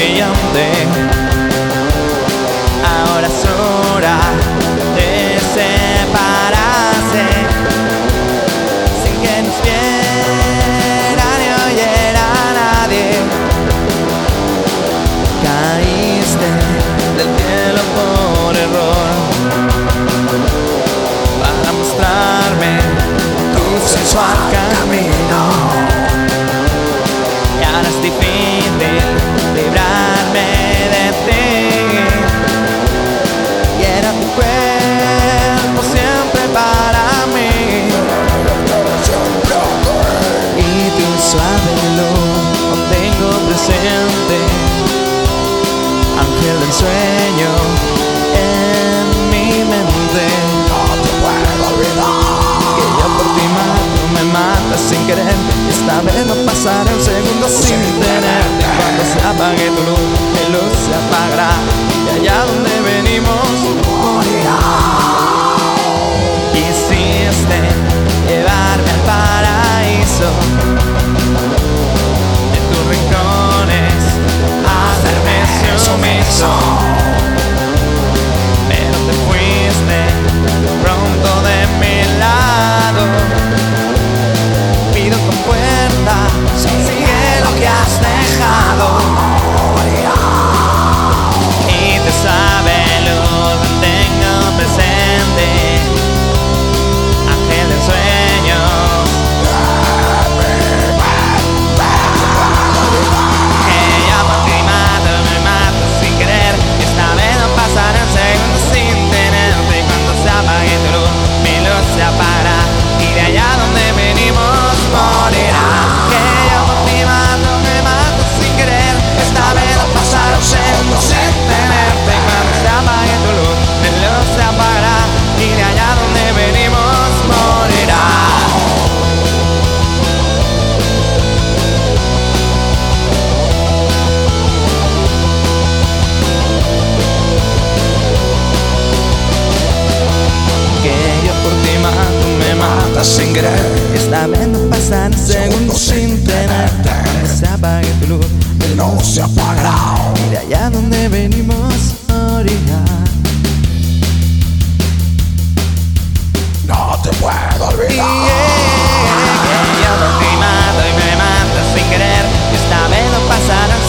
brillante. Ahora es hora de separarse, sin que nos viera ni oyera nadie. Caíste del cielo por error para mostrarme tu sensual camino, y ahora es difícil librarme de ti. Quiero tu cuerpo siempre para mí, y tu suave luz aún tengo presente, ángel del sueño en mi mente. No te puedo olvidar Que yo por ti mato, me matas sin querer. Esta vez no pasará un segundo sin tenerte. Cuando se apague tu luz, mi luz se apagará, y allá donde venimos morirá. Quisiste llevarme al paraíso, en tus rincones hacerme sumiso, pero te fuiste pronto de mi lado. Pido con fuerza, sigue lo que has dejado, y te sabe luz tengo presente, ángel del sueño. Que yo por ti mato, me mato sin querer, y esta vez no pasará un segundo sin tenerte. Y cuando se apague tu luz, mi luz se apagará, y de allá donde venimos morirá. Que yo por ti mato, me mato sin querer, esta vez no pasará un segundo sin tenerte. Y cuando se apague tu luz, mi luz se apagará, y de allá donde venimos morirá. Que yo por ti mato, me mato Sin querer, esta vez no pasará un segundo sin tenerte. Cuando se apague tu luz, no se apagará. y de allá donde venimos morirá. No te puedo Que olvidar. yo por ti mato y me mato sin querer, y esta vez no pasará un